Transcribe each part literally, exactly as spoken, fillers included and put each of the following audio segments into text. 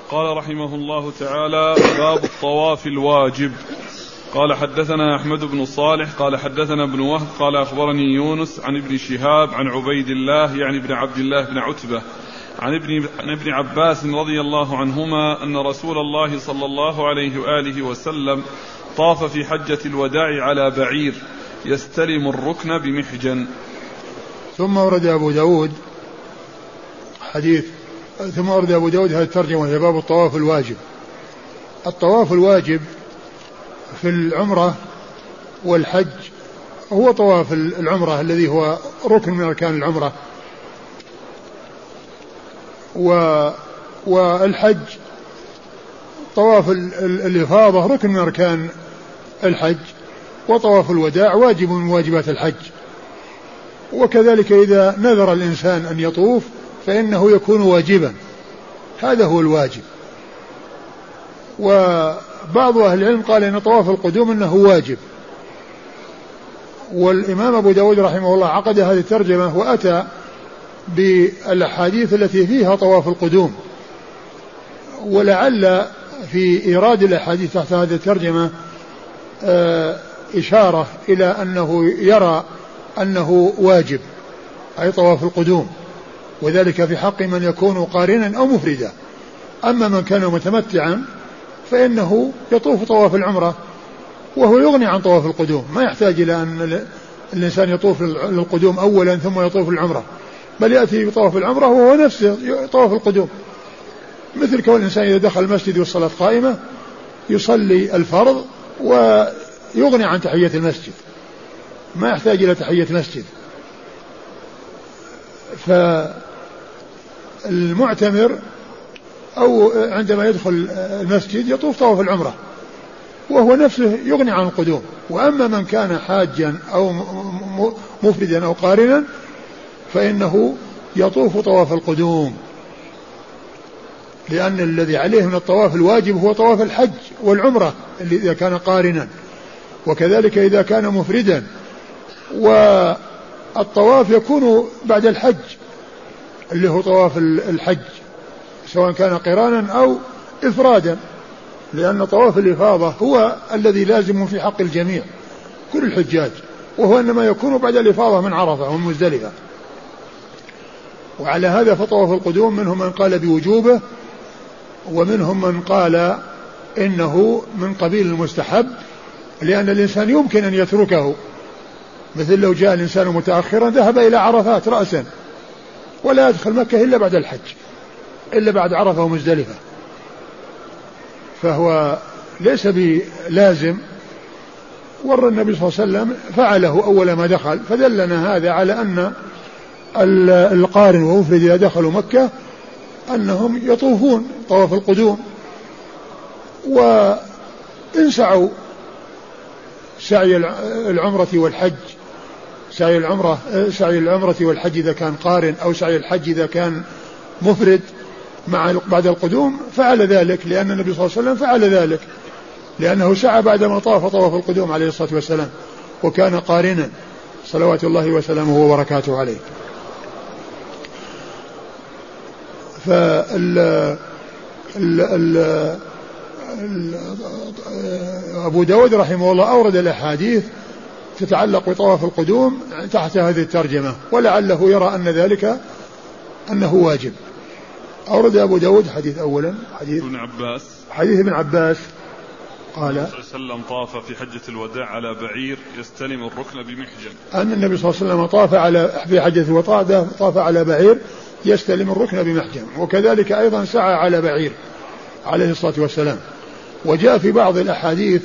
قال رحمه الله تعالى: باب الطواف الواجب. قال حدثنا أحمد بن صالح قال حدثنا ابن وهب قال أخبرني يونس عن ابن شهاب عن عبيد الله يعني ابن عبد الله بن عتبة عن ابن, عن ابن عباس رضي الله عنهما أن رسول الله صلى الله عليه وآله وسلم طاف في حجة الوداع على بعير يستلم الركن بمحجن. ثم ورد أبو داود حديث ثم ورد أبو داود هذه الترجمة وهي باب الطواف الواجب. الطواف الواجب في العمرة والحج هو طواف العمرة الذي هو ركن من أركان العمرة، والحج طواف الإفاضة ركن من أركان الحج، وطواف الوداع واجب من واجبات الحج. وكذلك إذا نذر الإنسان أن يطوف فإنه يكون واجبا، هذا هو الواجب. وبعض أهل العلم قال إن طواف القدوم إنه واجب، والإمام أبو داود رحمه الله عقد هذه الترجمة وأتى بالأحاديث التي فيها طواف القدوم، ولعل في إيراد الأحاديث تحت هذه الترجمة إشارة إلى أنه يرى أنه واجب أي طواف القدوم، وذلك في حق من يكون قارنا أو مفردا. أما من كان متمتعا فإنه يطوف طواف العمرة وهو يغني عن طواف القدوم، ما يحتاج إلى أن الإنسان يطوف للقدوم أولا ثم يطوف العمرة، بل يأتي بطواف العمرة وهو نفسه طواف القدوم. مثل كون الإنسان إذا دخل المسجد والصلاة قائمة يصلي الفرض ويغني عن تحية المسجد، ما يحتاج إلى تحية مسجد. فالمعتمر أو عندما يدخل المسجد يطوف طواف العمرة وهو نفسه يغني عن القدوم. وأما من كان حاجا أو مفردا أو قارنا فإنه يطوف طواف القدوم، لأن الذي عليه من الطواف الواجب هو طواف الحج والعمرة اللي إذا كان قارنا، وكذلك إذا كان مفردا. والطواف يكون بعد الحج اللي هو طواف الحج سواء كان قرانا أو إفرادا، لأن طواف الإفاضة هو الذي لازم في حق الجميع كل الحجاج، وهو إنما يكون بعد الإفاضة من عرفة ومن مزدلفة. وعلى هذا فطواف القدوم منهم من قال بوجوبه ومنهم من قال إنه من قبيل المستحب، لأن الإنسان يمكن أن يتركه، مثل لو جاء الإنسان متأخرا ذهب إلى عرفات رأسا ولا يدخل مكة إلا بعد الحج إلا بعد عرفة ومزدلفة، فهو ليس بلازم. ور النبي صلى الله عليه وسلم فعله أول ما دخل، فدلنا هذا على أن القارن والمفرد إذا دخلوا مكة أنهم يطوفون طواف القدوم، وإن سعوا سعي العمرة والحج سعي العمرة سعي العمرة والحج إذا كان قارن أو سعي الحج إذا كان مفرد مع بعد القدوم فعل ذلك، لأن النبي صلى الله عليه وسلم فعل ذلك، لأنه سعى بعدما طاف طواف القدوم عليه الصلاة والسلام وكان قارنا صلوات الله وسلامه وبركاته عليه. فال ال ال أبو داود رحمه الله أورد الأحاديث تتعلق بطواف القدوم تحت هذه الترجمة، ولعله يرى أن ذلك أنه واجب. أورد أبو داود حديث أولا حديث ابن عباس حديث ابن عباس قال النبي صلى الله عليه وسلم طاف في حجة الوداع على بعير يستلم الركن بمحجن، أن النبي صلى الله عليه وسلم طاف على في حجة الوداع طاف على بعير يستلم الركن بمحجن، وكذلك أيضا سعى على بعير عليه الصلاة والسلام. وجاء في بعض الأحاديث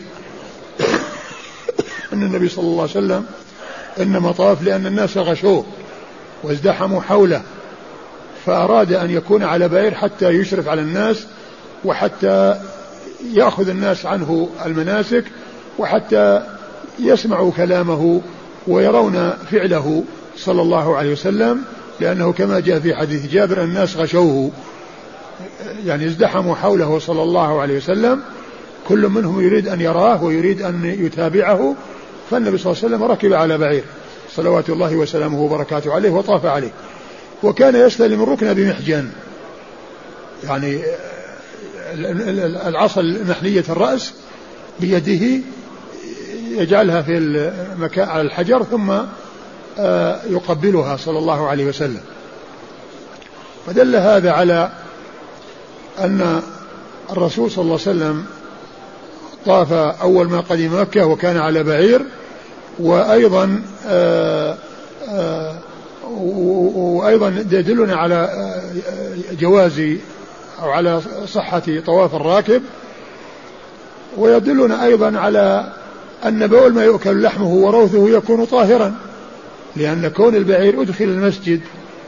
أن النبي صلى الله عليه وسلم إنما طاف لأن الناس غشوه وازدحموا حوله، فأراد أن يكون على بعير حتى يشرف على الناس وحتى يأخذ الناس عنه المناسك وحتى يسمعوا كلامه ويرون فعله صلى الله عليه وسلم، لأنه كما جاء في حديث جابر الناس غشوه يعني ازدحموا حوله صلى الله عليه وسلم، كل منهم يريد أن يراه ويريد أن يتابعه، فالنبي صلى الله عليه وسلم ركب على بعير صلوات الله وسلامه وبركاته عليه وطاف عليه، وكان يستلم الركن بمحجن، يعني العصا المحنية الرأس بيده يجعلها في المكان على الحجر ثم يقبلها صلى الله عليه وسلم. فدل هذا على أن الرسول صلى الله عليه وسلم طاف أول ما قدم مكة وكان على بعير، وأيضا آآ آآ وأيضا يدلنا على جواز أو على صحة طواف الراكب، ويدلنا أيضا على أن بول ما يؤكل لحمه وروثه يكون طاهرا، لأن كون البعير أدخل المسجد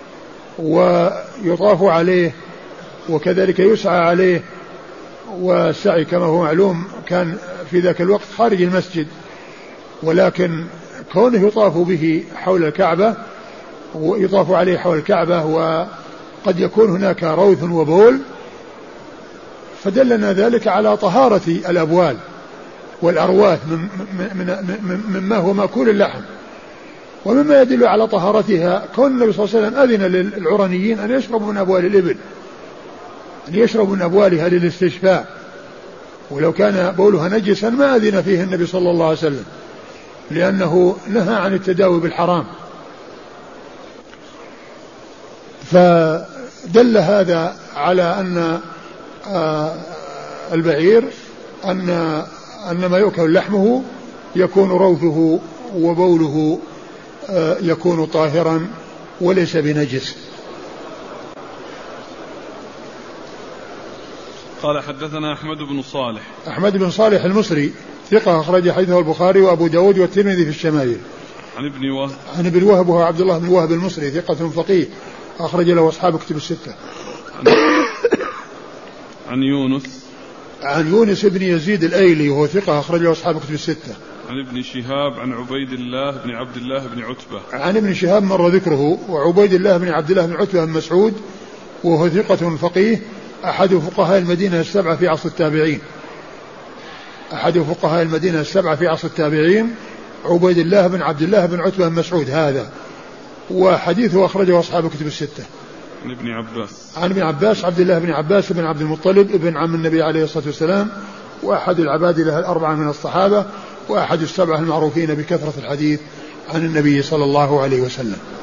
ويطاف عليه وكذلك يسعى عليه، والسعي كما هو معلوم كان في ذاك الوقت خارج المسجد، ولكن كونه يطاف به حول الكعبة ويطاف عليه حول الكعبة وقد يكون هناك روث وبول، فدلنا ذلك على طهارة الأبوال والأرواث مما هو مأكول اللحم. ومما يدل على طهارتها كون النبي صلى الله عليه وسلم أذن للعرنيين أن يشربوا من أبوال الإبل، أن يشربوا من أبوالها للاستشفاء، ولو كان بولها نجسا ما أذن فيه النبي صلى الله عليه وسلم، لأنه نهى عن التداوي بالحرام. فدل هذا على أن البعير أن أن ما يؤكل لحمه يكون روثه وبوله يكون طاهرا وليس بنجس. قال حدثنا أحمد بن صالح. أحمد بن صالح المصري ثقة أخرج حديثه البخاري وأبو داود والترمذي في الشمائل. عن ابن وهب. عن ابن وهب وهو عبد الله بن وهب المصري ثقة فقيه أخرج له أصحاب كتب الستة. عن, عن يونس. عن يونس بن يزيد الأيلي وهو ثقة أخرج له أصحاب كتب الستة. عن ابن شهاب عن عبيد الله بن عبد الله بن عتبة. عن ابن شهاب مر ذكره. وعبيد الله بن عبد الله بن عتبة بن مسعود وهو ثقة فقيه أحد فقهاء المدينة السبعة في عصر التابعين. أحد فقهاء المدينة السبعة في عصر التابعين عبيد الله بن عبد الله بن عتبة بن مسعود هذا، وحديثه أخرجه أصحاب كتب الستة. عن ابن عباس. عن ابن عباس عبد الله بن عباس بن عبد المطلب ابن عم النبي عليه الصلاة والسلام، وأحد العباد له الأربعة من الصحابة، وأحد السبعة المعروفين بكثرة الحديث عن النبي صلى الله عليه وسلم.